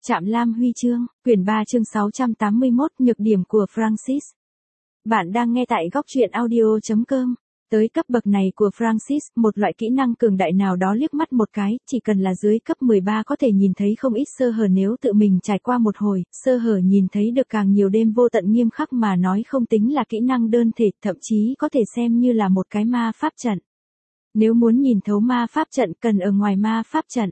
Trạm Lam Huy chương, quyển 3 chương 681, nhược điểm của Francis. Bạn đang nghe tại góc truyện audio.com. Tới cấp bậc này của Francis, một loại kỹ năng cường đại nào đó liếc mắt một cái, chỉ cần là dưới cấp 13 có thể nhìn thấy không ít sơ hở nếu tự mình trải qua một hồi, sơ hở nhìn thấy được càng nhiều đêm vô tận nghiêm khắc mà nói không tính là kỹ năng đơn thể, thậm chí có thể xem như là một cái ma pháp trận. Nếu muốn nhìn thấu ma pháp trận cần ở ngoài ma pháp trận.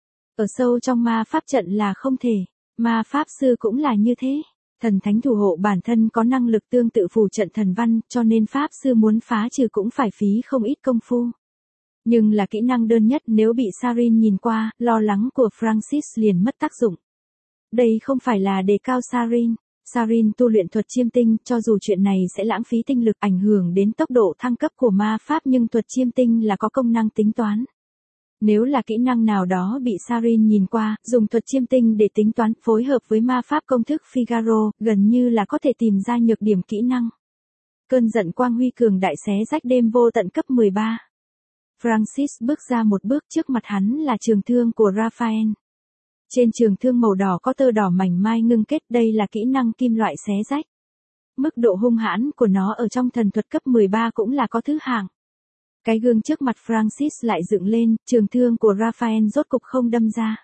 Ở sâu trong ma pháp trận là không thể, ma pháp sư cũng là như thế. Thần thánh thủ hộ bản thân có năng lực tương tự phù trận thần văn, cho nên pháp sư muốn phá trừ cũng phải phí không ít công phu. Nhưng là kỹ năng đơn nhất, nếu bị Sarin nhìn qua, lo lắng của Francis liền mất tác dụng. Đây không phải là đề cao Sarin. Sarin tu luyện thuật chiêm tinh, cho dù chuyện này sẽ lãng phí tinh lực ảnh hưởng đến tốc độ thăng cấp của ma pháp, nhưng thuật chiêm tinh là có công năng tính toán. Nếu là kỹ năng nào đó bị Sarin nhìn qua, dùng thuật chiêm tinh để tính toán, phối hợp với ma pháp công thức Figaro, gần như là có thể tìm ra nhược điểm kỹ năng. Cơn giận quang huy cường đại xé rách đêm vô tận cấp 13. Francis bước ra một bước, trước mặt hắn là trường thương của Raphael. Trên trường thương màu đỏ có tơ đỏ mảnh mai ngưng kết, đây là kỹ năng kim loại xé rách. Mức độ hung hãn của nó ở trong thần thuật cấp 13 cũng là có thứ hạng. Cái gương trước mặt Francis lại dựng lên, trường thương của Raphael rốt cục không đâm ra.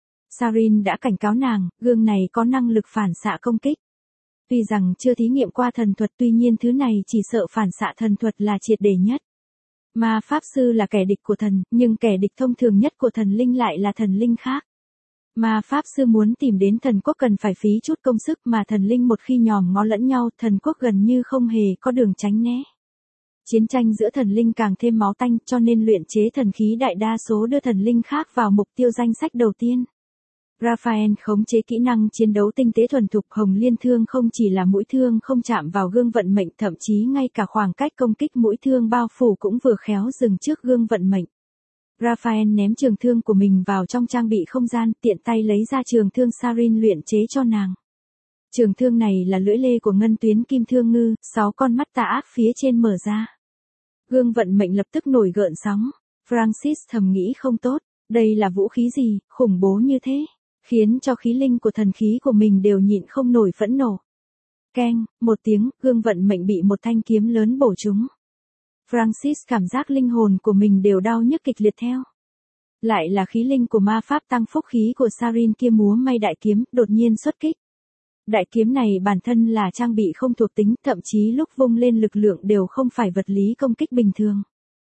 Sarin đã cảnh cáo nàng, gương này có năng lực phản xạ công kích. Tuy rằng chưa thí nghiệm qua thần thuật, tuy nhiên thứ này chỉ sợ phản xạ thần thuật là triệt để nhất. Ma pháp sư là kẻ địch của thần, nhưng kẻ địch thông thường nhất của thần linh lại là thần linh khác. Ma pháp sư muốn tìm đến thần quốc cần phải phí chút công sức, mà thần linh một khi nhòm ngó lẫn nhau, thần quốc gần như không hề có đường tránh né. Chiến tranh giữa thần linh càng thêm máu tanh, cho nên luyện chế thần khí đại đa số đưa thần linh khác vào mục tiêu danh sách đầu tiên. Raphael khống chế kỹ năng chiến đấu tinh tế thuần thục, hồng liên thương không chỉ là mũi thương không chạm vào gương vận mệnh, thậm chí ngay cả khoảng cách công kích mũi thương bao phủ cũng vừa khéo dừng trước gương vận mệnh. Raphael ném trường thương của mình vào trong trang bị không gian, tiện tay lấy ra trường thương Sarin luyện chế cho nàng. Trường thương này là lưỡi lê của ngân tuyến kim thương ngư, 6 con mắt tà ác phía trên mở ra. Gương vận mệnh lập tức nổi gợn sóng. Francis thầm nghĩ không tốt, đây là vũ khí gì, khủng bố như thế, khiến cho khí linh của thần khí của mình đều nhịn không nổi phẫn nộ. Keng, một tiếng, gương vận mệnh bị một thanh kiếm lớn bổ trúng. Francis cảm giác linh hồn của mình đều đau nhức kịch liệt theo. Lại là khí linh của ma pháp tăng phúc khí của Sarin kia múa may đại kiếm, đột nhiên xuất kích. Đại kiếm này bản thân là trang bị không thuộc tính, thậm chí lúc vung lên lực lượng đều không phải vật lý công kích bình thường,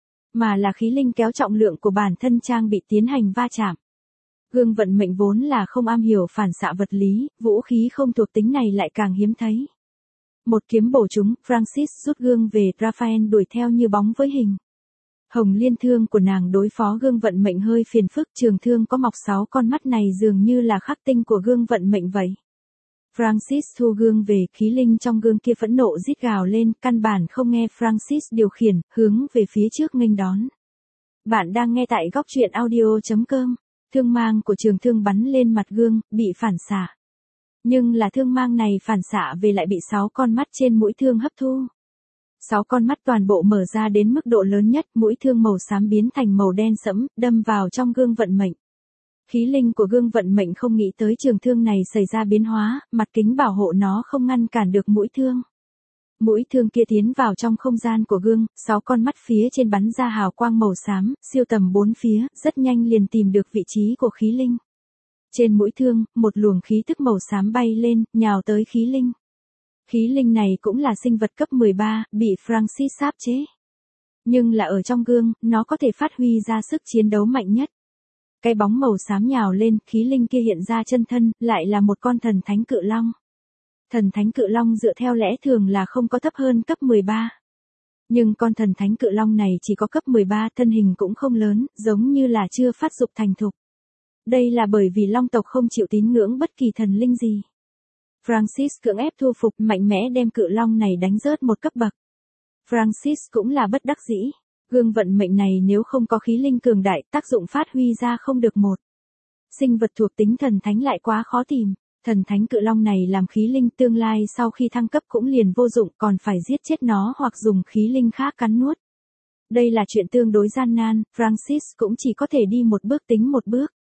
mà là khí linh kéo trọng lượng của bản thân trang bị tiến hành va chạm. Gương vận mệnh vốn là không am hiểu phản xạ vật lý, vũ khí không thuộc tính này lại càng hiếm thấy. Một kiếm bổ trúng, Francis rút gương về, Raphael đuổi theo như bóng với hình. Hồng liên thương của nàng đối phó gương vận mệnh hơi phiền phức, trường thương có mọc 6 con mắt này dường như là khắc tinh của gương vận mệnh vậy. Francis thu gương về, khí linh trong gương kia phẫn nộ rít gào lên, căn bản không nghe Francis điều khiển, hướng về phía trước nghênh đón. Bạn đang nghe tại góc truyện audio.com. Thương mang của trường thương bắn lên mặt gương, bị phản xạ. Nhưng là thương mang này phản xạ về lại bị 6 con mắt trên mũi thương hấp thu. 6 con mắt toàn bộ mở ra đến mức độ lớn nhất, mũi thương màu xám biến thành màu đen sẫm, đâm vào trong gương vận mệnh. Khí linh của gương vận mệnh không nghĩ tới trường thương này xảy ra biến hóa, mặt kính bảo hộ nó không ngăn cản được mũi thương. Mũi thương kia tiến vào trong không gian của gương, 6 con mắt phía trên bắn ra hào quang màu xám, siêu tầm 4 phía, rất nhanh liền tìm được vị trí của khí linh. Trên mũi thương, một luồng khí tức màu xám bay lên, nhào tới khí linh. Khí linh này cũng là sinh vật cấp 13, bị Francis áp chế. Nhưng là ở trong gương, nó có thể phát huy ra sức chiến đấu mạnh nhất. Cái bóng màu xám nhào lên, khí linh kia hiện ra chân thân, lại là một con thần thánh cự long. Thần thánh cự long dựa theo lẽ thường là không có thấp hơn cấp 13. Nhưng con thần thánh cự long này chỉ có cấp 13, thân hình cũng không lớn, giống như là chưa phát dục thành thục. Đây là bởi vì long tộc không chịu tín ngưỡng bất kỳ thần linh gì. Francis cưỡng ép thu phục, mạnh mẽ đem cự long này đánh rớt một cấp bậc. Francis cũng là bất đắc dĩ. Gương vận mệnh này nếu không có khí linh cường đại, tác dụng phát huy ra không được một. Sinh vật thuộc tính thần thánh lại quá khó tìm. Thần thánh cự long này làm khí linh, tương lai sau khi thăng cấp cũng liền vô dụng, còn phải giết chết nó hoặc dùng khí linh khác cắn nuốt. Đây là chuyện tương đối gian nan, Francis cũng chỉ có thể đi một bước tính một bước.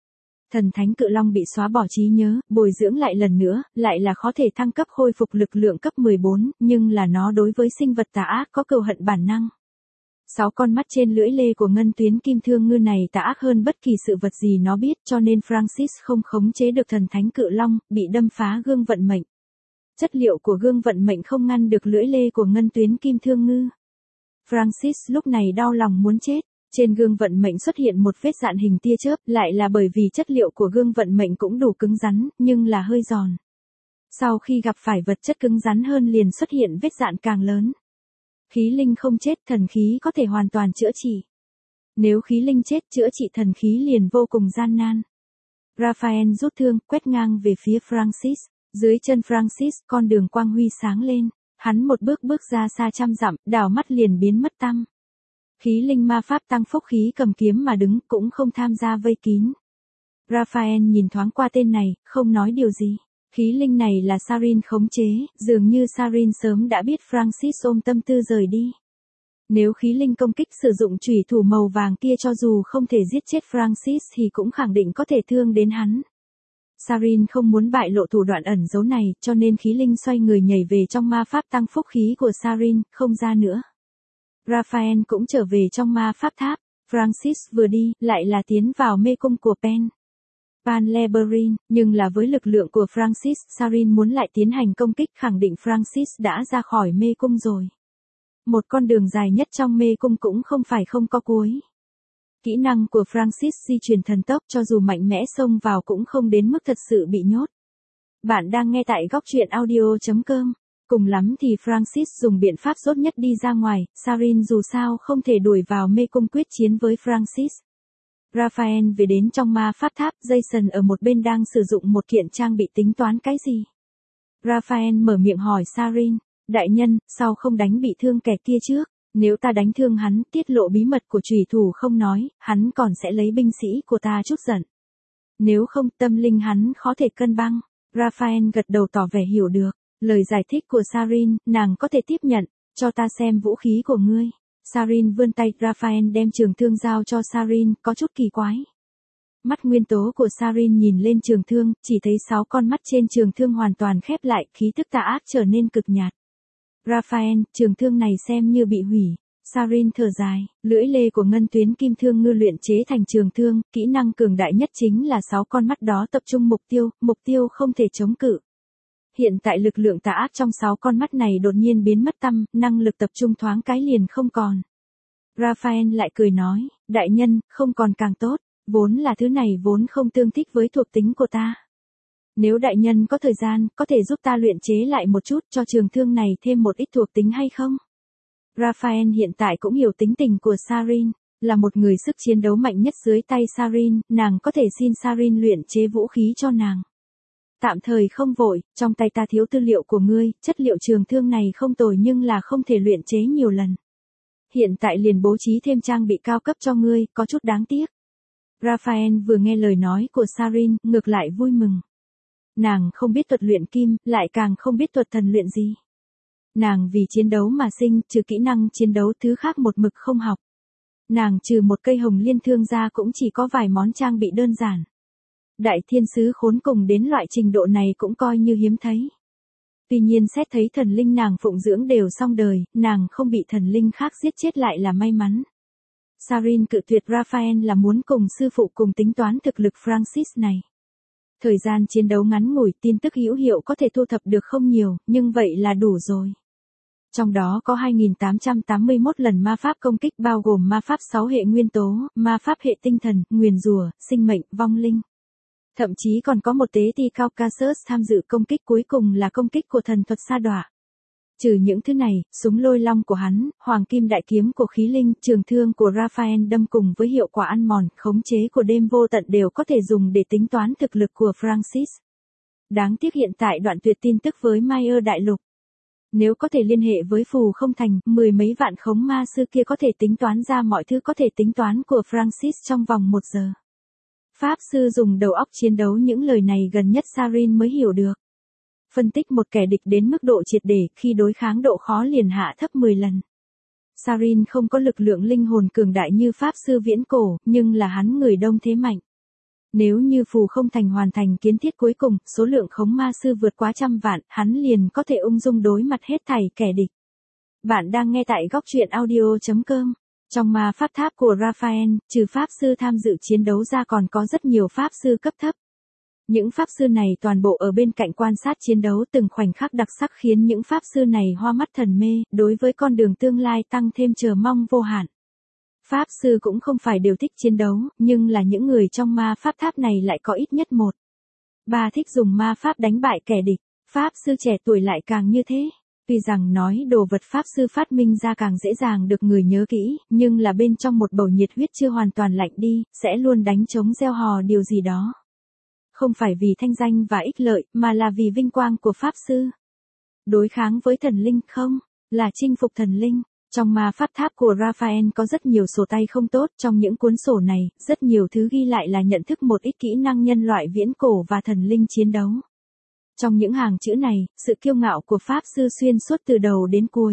Thần thánh cự long bị xóa bỏ trí nhớ, bồi dưỡng lại lần nữa, lại là khó thể thăng cấp khôi phục lực lượng cấp 14, nhưng là nó đối với sinh vật tà ác có cừu hận bản năng. 6 con mắt trên lưỡi lê của ngân tuyến kim thương ngư này tà ác hơn bất kỳ sự vật gì nó biết, cho nên Francis không khống chế được thần thánh cự long, bị đâm phá gương vận mệnh. Chất liệu của gương vận mệnh không ngăn được lưỡi lê của ngân tuyến kim thương ngư. Francis lúc này đau lòng muốn chết. Trên gương vận mệnh xuất hiện một vết dạn hình tia chớp, lại là bởi vì chất liệu của gương vận mệnh cũng đủ cứng rắn, nhưng là hơi giòn. Sau khi gặp phải vật chất cứng rắn hơn liền xuất hiện vết dạn càng lớn. Khí linh không chết, thần khí có thể hoàn toàn chữa trị. Nếu khí linh chết, chữa trị thần khí liền vô cùng gian nan. Raphael rút thương, quét ngang về phía Francis. Dưới chân Francis, con đường quang huy sáng lên. Hắn một bước bước ra xa trăm dặm, đảo mắt liền biến mất tăm. Khí linh ma pháp tăng phúc khí cầm kiếm mà đứng, cũng không tham gia vây kín. Raphael nhìn thoáng qua tên này, không nói điều gì. Khí linh này là Sarin khống chế, dường như Sarin sớm đã biết Francis ôm tâm tư rời đi. Nếu khí linh công kích sử dụng chủy thủ màu vàng kia, cho dù không thể giết chết Francis thì cũng khẳng định có thể thương đến hắn. Sarin không muốn bại lộ thủ đoạn ẩn giấu này, cho nên khí linh xoay người nhảy về trong ma pháp tăng phúc khí của Sarin, không ra nữa. Raphael cũng trở về trong ma pháp tháp. Francis vừa đi, lại là tiến vào mê cung của Pan Labyrinth, nhưng là với lực lượng của Francis, Sarin muốn lại tiến hành công kích, khẳng định Francis đã ra khỏi mê cung rồi. Một con đường dài nhất trong mê cung cũng không phải không có cuối. Kỹ năng của Francis di chuyển thần tốc, cho dù mạnh mẽ xông vào cũng không đến mức thật sự bị nhốt. Bạn đang nghe tại góc truyện audio.com. Cùng lắm thì Francis dùng biện pháp tốt nhất đi ra ngoài, Sarin dù sao không thể đuổi vào mê cung quyết chiến với Francis. Raphael về đến trong ma pháp tháp, Jason ở một bên đang sử dụng một kiện trang bị tính toán cái gì. Raphael mở miệng hỏi Sarin, đại nhân, sao không đánh bị thương kẻ kia trước, nếu ta đánh thương hắn, tiết lộ bí mật của chủy thủ không nói, hắn còn sẽ lấy binh sĩ của ta chút giận. Nếu không, tâm linh hắn khó thể cân bằng. Raphael gật đầu tỏ vẻ hiểu được. Lời giải thích của Sarin, nàng có thể tiếp nhận, cho ta xem vũ khí của ngươi. Sarin vươn tay, Raphael đem trường thương giao cho Sarin, có chút kỳ quái. Mắt nguyên tố của Sarin nhìn lên trường thương, chỉ thấy 6 con mắt trên trường thương hoàn toàn khép lại, khí tức tà ác trở nên cực nhạt. Raphael, trường thương này xem như bị hủy. Sarin thở dài, lưỡi lê của ngân tuyến kim thương ngư luyện chế thành trường thương, kỹ năng cường đại nhất chính là 6 con mắt đó tập trung mục tiêu không thể chống cự. Hiện tại lực lượng tà ác trong 6 con mắt này đột nhiên biến mất tăm, năng lực tập trung thoáng cái liền không còn. Raphael lại cười nói, đại nhân, không còn càng tốt, vốn là thứ này vốn không tương thích với thuộc tính của ta. Nếu đại nhân có thời gian, có thể giúp ta luyện chế lại một chút cho trường thương này thêm một ít thuộc tính hay không? Raphael hiện tại cũng hiểu tính tình của Sarin, là một người sức chiến đấu mạnh nhất dưới tay Sarin, nàng có thể xin Sarin luyện chế vũ khí cho nàng. Tạm thời không vội, trong tay ta thiếu tư liệu của ngươi, chất liệu trường thương này không tồi nhưng là không thể luyện chế nhiều lần. Hiện tại liền bố trí thêm trang bị cao cấp cho ngươi, có chút đáng tiếc. Raphael vừa nghe lời nói của Sarin, ngược lại vui mừng. Nàng không biết thuật luyện kim, lại càng không biết thuật thần luyện gì. Nàng vì chiến đấu mà sinh, trừ kỹ năng chiến đấu thứ khác một mực không học. Nàng trừ một cây hồng liên thương ra cũng chỉ có vài món trang bị đơn giản. Đại thiên sứ khốn cùng đến loại trình độ này cũng coi như hiếm thấy. Tuy nhiên xét thấy thần linh nàng phụng dưỡng đều xong đời, nàng không bị thần linh khác giết chết lại là may mắn. Sarin cự tuyệt Raphael là muốn cùng sư phụ cùng tính toán thực lực Francis này. Thời gian chiến đấu ngắn ngủi, tin tức hữu hiệu có thể thu thập được không nhiều, nhưng vậy là đủ rồi. Trong đó có 2881 lần ma pháp công kích bao gồm ma pháp 6 hệ nguyên tố, ma pháp hệ tinh thần, nguyền rủa, sinh mệnh, vong linh. Thậm chí còn có một tế ti Caucasus tham dự công kích cuối cùng là công kích của thần thuật sa đọa. Trừ những thứ này, súng lôi long của hắn, hoàng kim đại kiếm của khí linh, trường thương của Raphael đâm cùng với hiệu quả ăn mòn, khống chế của đêm vô tận đều có thể dùng để tính toán thực lực của Francis. Đáng tiếc hiện tại đoạn tuyệt tin tức với Mayer đại lục. Nếu có thể liên hệ với phù không thành, 10 mấy vạn khống ma sư kia có thể tính toán ra mọi thứ có thể tính toán của Francis trong vòng 1 giờ. Pháp sư dùng đầu óc chiến đấu, những lời này gần nhất Sarin mới hiểu được. Phân tích một kẻ địch đến mức độ triệt để, khi đối kháng độ khó liền hạ thấp 10 lần. Sarin không có lực lượng linh hồn cường đại như Pháp sư viễn cổ, nhưng là hắn người đông thế mạnh. Nếu như phù không thành hoàn thành kiến thiết cuối cùng, số lượng khống ma sư vượt quá 100 vạn, hắn liền có thể ung dung đối mặt hết thảy kẻ địch. Bạn đang nghe tại góc truyện audio.com. Trong ma pháp tháp của Raphael, trừ pháp sư tham dự chiến đấu ra còn có rất nhiều pháp sư cấp thấp. Những pháp sư này toàn bộ ở bên cạnh quan sát chiến đấu, từng khoảnh khắc đặc sắc khiến những pháp sư này hoa mắt thần mê, đối với con đường tương lai tăng thêm chờ mong vô hạn. Pháp sư cũng không phải đều thích chiến đấu, nhưng là những người trong ma pháp tháp này lại có ít nhất một. Ba thích dùng ma pháp đánh bại kẻ địch. Pháp sư trẻ tuổi lại càng như thế. Tuy rằng nói đồ vật pháp sư phát minh ra càng dễ dàng được người nhớ kỹ, nhưng là bên trong một bầu nhiệt huyết chưa hoàn toàn lạnh đi, sẽ luôn đánh trống gieo hò điều gì đó. Không phải vì thanh danh và ích lợi, mà là vì vinh quang của pháp sư. Đối kháng với thần linh không, là chinh phục thần linh. Trong ma pháp tháp của Raphael có rất nhiều sổ tay không tốt, trong những cuốn sổ này, rất nhiều thứ ghi lại là nhận thức một ít kỹ năng nhân loại viễn cổ và thần linh chiến đấu. Trong những hàng chữ này, sự kiêu ngạo của pháp sư xuyên suốt từ đầu đến cuối.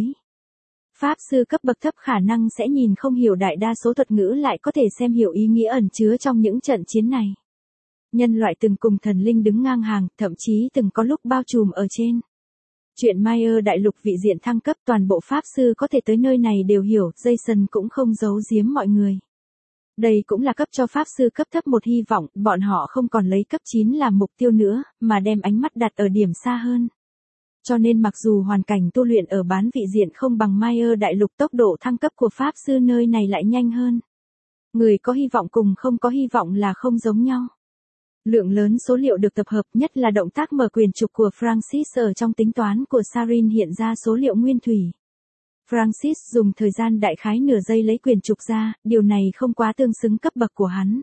Pháp sư cấp bậc thấp khả năng sẽ nhìn không hiểu đại đa số thuật ngữ, lại có thể xem hiểu ý nghĩa ẩn chứa trong những trận chiến này. Nhân loại từng cùng thần linh đứng ngang hàng, thậm chí từng có lúc bao trùm ở trên. Chuyện Mayer đại lục vị diện thăng cấp, toàn bộ pháp sư có thể tới nơi này đều hiểu, Jason cũng không giấu giếm mọi người. Đây cũng là cấp cho pháp sư cấp thấp một hy vọng, bọn họ không còn lấy cấp 9 làm mục tiêu nữa, mà đem ánh mắt đặt ở điểm xa hơn. Cho nên mặc dù hoàn cảnh tu luyện ở bán vị diện không bằng Mayer đại lục, tốc độ thăng cấp của pháp sư nơi này lại nhanh hơn. Người có hy vọng cùng không có hy vọng là không giống nhau. Lượng lớn số liệu được tập hợp, nhất là động tác mở quyển trục của Francis ở trong tính toán của Sarin hiện ra số liệu nguyên thủy. Francis dùng thời gian đại khái nửa giây lấy quyển trục ra, điều này không quá tương xứng cấp bậc của hắn.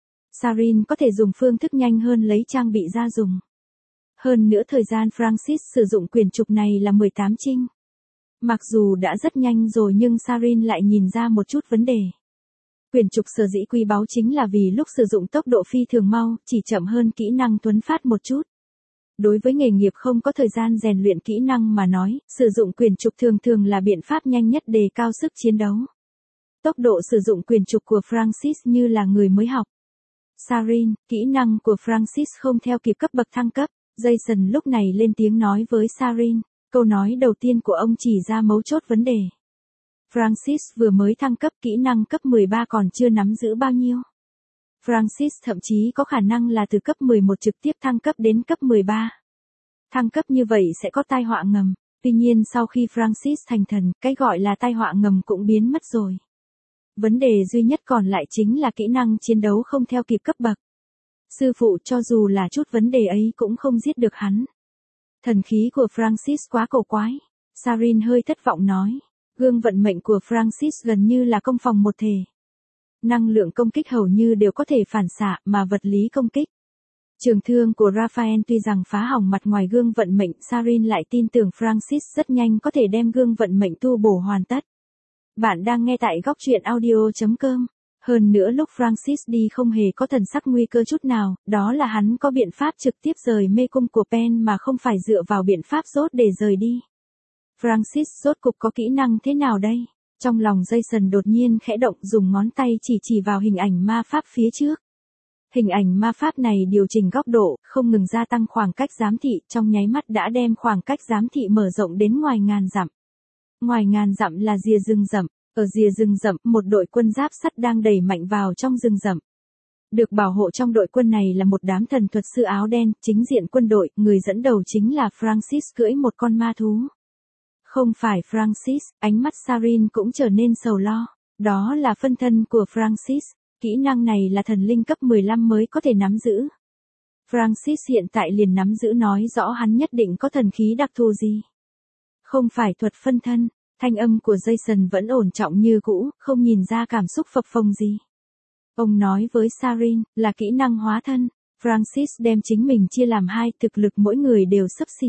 Sarin có thể dùng phương thức nhanh hơn lấy trang bị ra dùng. Hơn nữa thời gian Francis sử dụng quyển trục này là 18 trinh. Mặc dù đã rất nhanh rồi nhưng Sarin lại nhìn ra một chút vấn đề. Quyển trục sở dĩ quý báu chính là vì lúc sử dụng tốc độ phi thường mau, chỉ chậm hơn kỹ năng tuấn phát một chút. Đối với nghề nghiệp không có thời gian rèn luyện kỹ năng mà nói, sử dụng quyển trục thường thường là biện pháp nhanh nhất đề cao sức chiến đấu. Tốc độ sử dụng quyển trục của Francis như là người mới học. Sarin, kỹ năng của Francis không theo kịp cấp bậc thăng cấp. Jason lúc này lên tiếng nói với Sarin. Câu nói đầu tiên của ông chỉ ra mấu chốt vấn đề. Francis vừa mới thăng cấp, kỹ năng cấp 13 còn chưa nắm giữ bao nhiêu. Francis thậm chí có khả năng là từ cấp 11 trực tiếp thăng cấp đến cấp 13. Thăng cấp như vậy sẽ có tai họa ngầm. Tuy nhiên sau khi Francis thành thần, cái gọi là tai họa ngầm cũng biến mất rồi. Vấn đề duy nhất còn lại chính là kỹ năng chiến đấu không theo kịp cấp bậc. Sư phụ cho dù là chút vấn đề ấy cũng không giết được hắn. Thần khí của Francis quá cổ quái. Sarin hơi thất vọng nói. Gương vận mệnh của Francis gần như là công phòng một thể. Năng lượng công kích hầu như đều có thể phản xạ, mà vật lý công kích. Trường thương của Raphael tuy rằng phá hỏng mặt ngoài gương vận mệnh, Sarin lại tin tưởng Francis rất nhanh có thể đem gương vận mệnh tu bổ hoàn tất. Bạn đang nghe tại góc truyện audio.com. Hơn nữa lúc Francis đi không hề có thần sắc nguy cơ chút nào, đó là hắn có biện pháp trực tiếp rời mê cung của Pen mà không phải dựa vào biện pháp rốt để rời đi. Francis rốt cục có kỹ năng thế nào đây? Trong lòng Jason đột nhiên khẽ động, dùng ngón tay chỉ vào hình ảnh ma pháp phía trước. Hình ảnh ma pháp này điều chỉnh góc độ, không ngừng gia tăng khoảng cách giám thị, trong nháy mắt đã đem khoảng cách giám thị mở rộng đến ngoài ngàn dặm. Ngoài ngàn dặm là rìa rừng rậm, ở rìa rừng rậm, một đội quân giáp sắt đang đẩy mạnh vào trong rừng rậm. Được bảo hộ trong đội quân này là một đám thần thuật sư áo đen, chính diện quân đội, người dẫn đầu chính là Francis cưỡi một con ma thú. Không phải Francis, ánh mắt Sarin cũng trở nên sầu lo. Đó là phân thân của Francis, kỹ năng này là thần linh cấp 15 mới có thể nắm giữ. Francis hiện tại liền nắm giữ nói rõ hắn nhất định có thần khí đặc thù gì. Không phải thuật phân thân, thanh âm của Jason vẫn ổn trọng như cũ, không nhìn ra cảm xúc phập phồng gì. Ông nói với Sarin, là kỹ năng hóa thân. Francis đem chính mình chia làm hai, thực lực mỗi người đều xấp xỉ.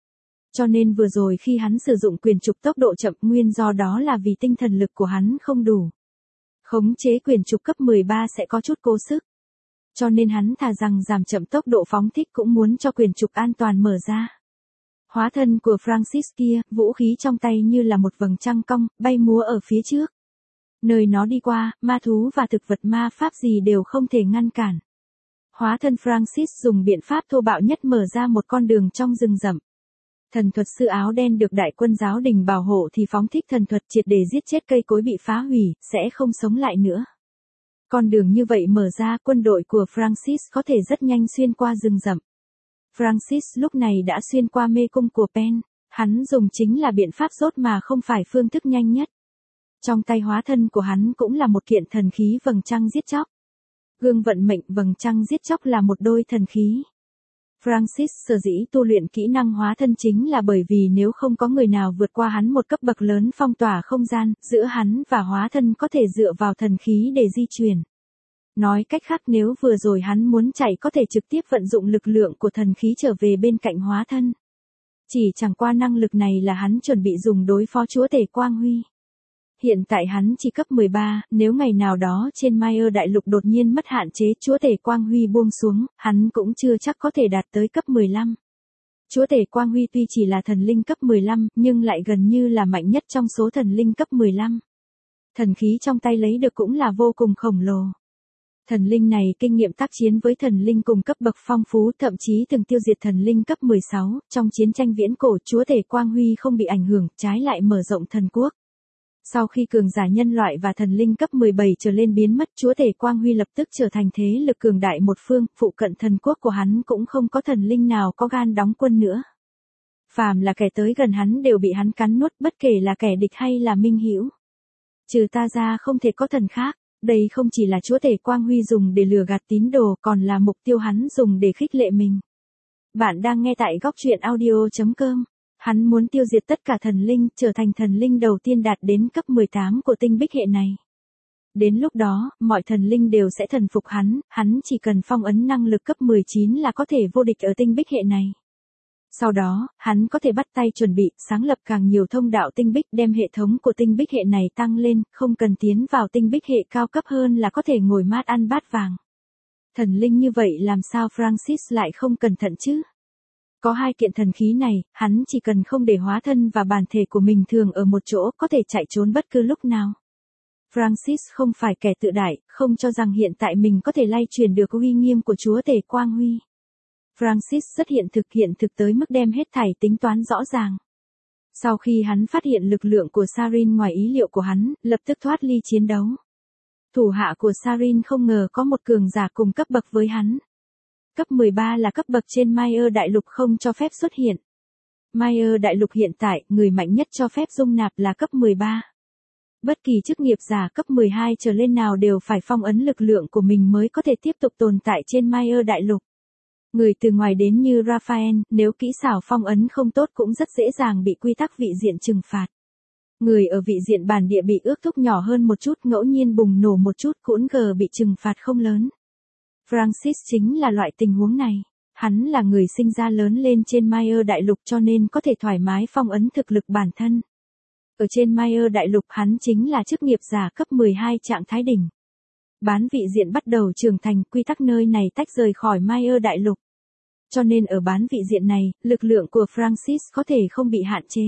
Cho nên vừa rồi khi hắn sử dụng quyền trục tốc độ chậm, nguyên do đó là vì tinh thần lực của hắn không đủ. Khống chế quyền trục cấp 13 sẽ có chút cố sức. Cho nên hắn thà rằng giảm chậm tốc độ phóng thích cũng muốn cho quyền trục an toàn mở ra. Hóa thân của Francis kia, vũ khí trong tay như là một vầng trăng cong, bay múa ở phía trước. Nơi nó đi qua, ma thú và thực vật ma pháp gì đều không thể ngăn cản. Hóa thân Francis dùng biện pháp thô bạo nhất mở ra một con đường trong rừng rậm. Thần thuật sư áo đen được đại quân giáo đình bảo hộ thì phóng thích thần thuật triệt để giết chết cây cối bị phá hủy, sẽ không sống lại nữa. Con đường như vậy mở ra, quân đội của Francis có thể rất nhanh xuyên qua rừng rậm. Francis lúc này đã xuyên qua mê cung của Pen, hắn dùng chính là biện pháp rốt mà không phải phương thức nhanh nhất. Trong tay hóa thân của hắn cũng là một kiện thần khí vầng trăng giết chóc. Gương vận mệnh vầng trăng giết chóc là một đôi thần khí. Francis sở dĩ tu luyện kỹ năng hóa thân chính là bởi vì nếu không có người nào vượt qua hắn một cấp bậc lớn phong tỏa không gian, giữa hắn và hóa thân có thể dựa vào thần khí để di chuyển. Nói cách khác nếu vừa rồi hắn muốn chạy có thể trực tiếp vận dụng lực lượng của thần khí trở về bên cạnh hóa thân. Chỉ chẳng qua năng lực này là hắn chuẩn bị dùng đối phó chúa tể Quang Huy. Hiện tại hắn chỉ cấp 13, nếu ngày nào đó trên Mayer đại lục đột nhiên mất hạn chế chúa tể Quang Huy buông xuống, hắn cũng chưa chắc có thể đạt tới cấp 15. Chúa tể Quang Huy tuy chỉ là thần linh cấp 15, nhưng lại gần như là mạnh nhất trong số thần linh cấp 15. Thần khí trong tay lấy được cũng là vô cùng khổng lồ. Thần linh này kinh nghiệm tác chiến với thần linh cùng cấp bậc phong phú, thậm chí từng tiêu diệt thần linh cấp 16, trong chiến tranh viễn cổ chúa tể Quang Huy không bị ảnh hưởng, trái lại mở rộng thần quốc. Sau khi cường giả nhân loại và thần linh cấp 17 trở lên biến mất, chúa tể Quang Huy lập tức trở thành thế lực cường đại một phương, phụ cận thần quốc của hắn cũng không có thần linh nào có gan đóng quân nữa. Phàm là kẻ tới gần hắn đều bị hắn cắn nuốt, bất kể là kẻ địch hay là minh hữu. Trừ ta ra không thể có thần khác, đây không chỉ là chúa tể Quang Huy dùng để lừa gạt tín đồ, còn là mục tiêu hắn dùng để khích lệ mình. Bạn đang nghe tại góc truyện audio.com. Hắn muốn tiêu diệt tất cả thần linh, trở thành thần linh đầu tiên đạt đến cấp 18 của tinh bích hệ này. Đến lúc đó, mọi thần linh đều sẽ thần phục hắn chỉ cần phong ấn năng lực cấp 19 là có thể vô địch ở tinh bích hệ này. Sau đó, hắn có thể bắt tay chuẩn bị, sáng lập càng nhiều thông đạo tinh bích, đem hệ thống của tinh bích hệ này tăng lên, không cần tiến vào tinh bích hệ cao cấp hơn là có thể ngồi mát ăn bát vàng. Thần linh như vậy làm sao Francis lại không cẩn thận chứ? Có hai kiện thần khí này, hắn chỉ cần không để hóa thân và bản thể của mình thường ở một chỗ, có thể chạy trốn bất cứ lúc nào. Francis không phải kẻ tự đại, không cho rằng hiện tại mình có thể lay truyền được uy nghiêm của chúa tể Quang Huy. Francis rất hiện thực tới mức đem hết thảy tính toán rõ ràng. Sau khi hắn phát hiện lực lượng của Sarin ngoài ý liệu của hắn, lập tức thoát ly chiến đấu. Thủ hạ của Sarin không ngờ có một cường giả cùng cấp bậc với hắn. Cấp 13 là cấp bậc trên Mayer đại lục không cho phép xuất hiện. Mayer đại lục hiện tại, người mạnh nhất cho phép dung nạp là cấp 13. Bất kỳ chức nghiệp giả cấp 12 trở lên nào đều phải phong ấn lực lượng của mình mới có thể tiếp tục tồn tại trên Mayer đại lục. Người từ ngoài đến như Raphael, nếu kỹ xảo phong ấn không tốt cũng rất dễ dàng bị quy tắc vị diện trừng phạt. Người ở vị diện bản địa bị ước thúc nhỏ hơn một chút, ngẫu nhiên bùng nổ một chút cũng bị trừng phạt không lớn. Francis chính là loại tình huống này. Hắn là người sinh ra lớn lên trên Mayer đại lục cho nên có thể thoải mái phong ấn thực lực bản thân. Ở trên Mayer đại lục hắn chính là chức nghiệp giả cấp 12 trạng thái đỉnh. Bán vị diện bắt đầu trưởng thành, quy tắc nơi này tách rời khỏi Mayer đại lục. Cho nên ở bán vị diện này, lực lượng của Francis có thể không bị hạn chế.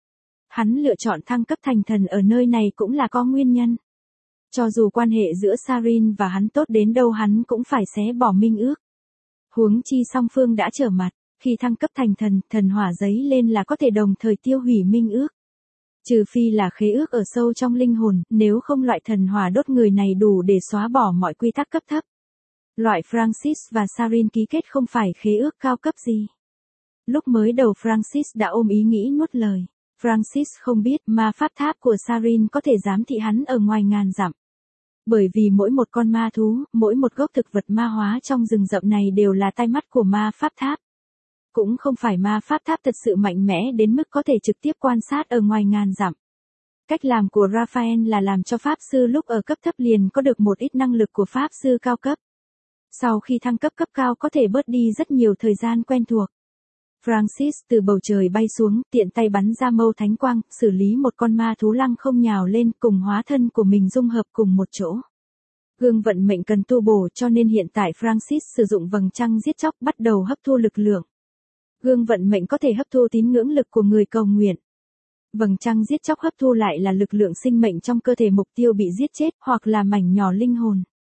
Hắn lựa chọn thăng cấp thành thần ở nơi này cũng là có nguyên nhân. Cho dù quan hệ giữa Sarin và hắn tốt đến đâu hắn cũng phải xé bỏ minh ước. Huống chi song phương đã trở mặt, khi thăng cấp thành thần, thần hỏa giấy lên là có thể đồng thời tiêu hủy minh ước. Trừ phi là khế ước ở sâu trong linh hồn, nếu không loại thần hỏa đốt người này đủ để xóa bỏ mọi quy tắc cấp thấp. Loại Francis và Sarin ký kết không phải khế ước cao cấp gì. Lúc mới đầu Francis đã ôm ý nghĩ nuốt lời. Francis không biết ma pháp tháp của Sarin có thể giám thị hắn ở ngoài ngàn dặm. Bởi vì mỗi một con ma thú, mỗi một gốc thực vật ma hóa trong rừng rậm này đều là tai mắt của ma pháp tháp. Cũng không phải ma pháp tháp thật sự mạnh mẽ đến mức có thể trực tiếp quan sát ở ngoài ngàn dặm. Cách làm của Raphael là làm cho pháp sư lúc ở cấp thấp liền có được một ít năng lực của pháp sư cao cấp. Sau khi thăng cấp cấp cao có thể bớt đi rất nhiều thời gian quen thuộc. Francis từ bầu trời bay xuống, tiện tay bắn ra mâu thánh quang, xử lý một con ma thú lăng không nhào lên cùng hóa thân của mình dung hợp cùng một chỗ. Gương vận mệnh cần tu bổ cho nên hiện tại Francis sử dụng vầng trăng giết chóc bắt đầu hấp thu lực lượng. Gương vận mệnh có thể hấp thu tín ngưỡng lực của người cầu nguyện. Vầng trăng giết chóc hấp thu lại là lực lượng sinh mệnh trong cơ thể mục tiêu bị giết chết hoặc là mảnh nhỏ linh hồn.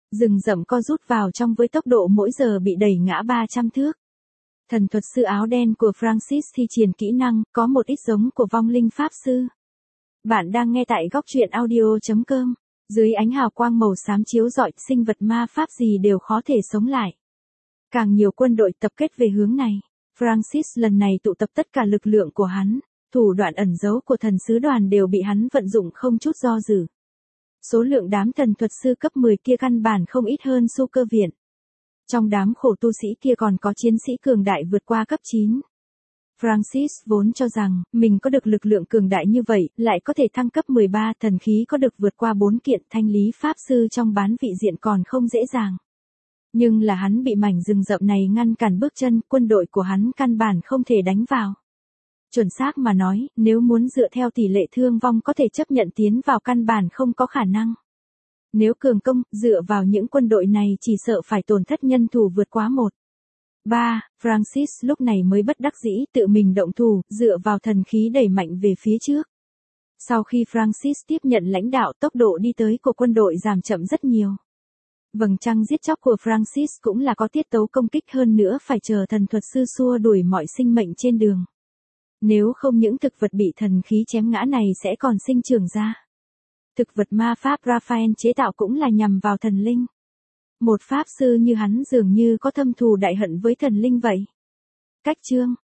Rừng rậm co rút vào trong với tốc độ mỗi giờ bị đẩy ngã 300 thước. Thần thuật sư áo đen của Francis thi triển kỹ năng, có một ít giống của vong linh pháp sư. Bạn đang nghe tại góc truyện audio.com. Dưới ánh hào quang màu xám chiếu rọi, sinh vật ma pháp gì đều khó thể sống lại. Càng nhiều quân đội tập kết về hướng này. Francis lần này tụ tập tất cả lực lượng của hắn. Thủ đoạn ẩn giấu của thần sứ đoàn đều bị hắn vận dụng không chút do dự. Số lượng đám thần thuật sư cấp 10 kia căn bản không ít hơn Su Cơ Viện. Trong đám khổ tu sĩ kia còn có chiến sĩ cường đại vượt qua cấp 9. Francis vốn cho rằng, mình có được lực lượng cường đại như vậy, lại có thể thăng cấp 13, thần khí có được vượt qua 4 kiện, thanh lý pháp sư trong bán vị diện còn không dễ dàng. Nhưng là hắn bị mảnh rừng rậm này ngăn cản bước chân, quân đội của hắn căn bản không thể đánh vào. Chuẩn xác mà nói, nếu muốn dựa theo tỷ lệ thương vong có thể chấp nhận tiến vào căn bản không có khả năng. Nếu cường công, dựa vào những quân đội này chỉ sợ phải tổn thất nhân thủ vượt quá 1-3, Francis lúc này mới bất đắc dĩ tự mình động thủ, dựa vào thần khí đẩy mạnh về phía trước. Sau khi Francis tiếp nhận lãnh đạo, tốc độ đi tới của quân đội giảm chậm rất nhiều. Vầng trăng giết chóc của Francis cũng là có tiết tấu công kích hơn nữa, phải chờ thần thuật sư xua đuổi mọi sinh mệnh trên đường. Nếu không những thực vật bị thần khí chém ngã này sẽ còn sinh trưởng ra. Thực vật ma pháp Raphael chế tạo cũng là nhằm vào thần linh. Một pháp sư như hắn dường như có thâm thù đại hận với thần linh vậy. Cách chương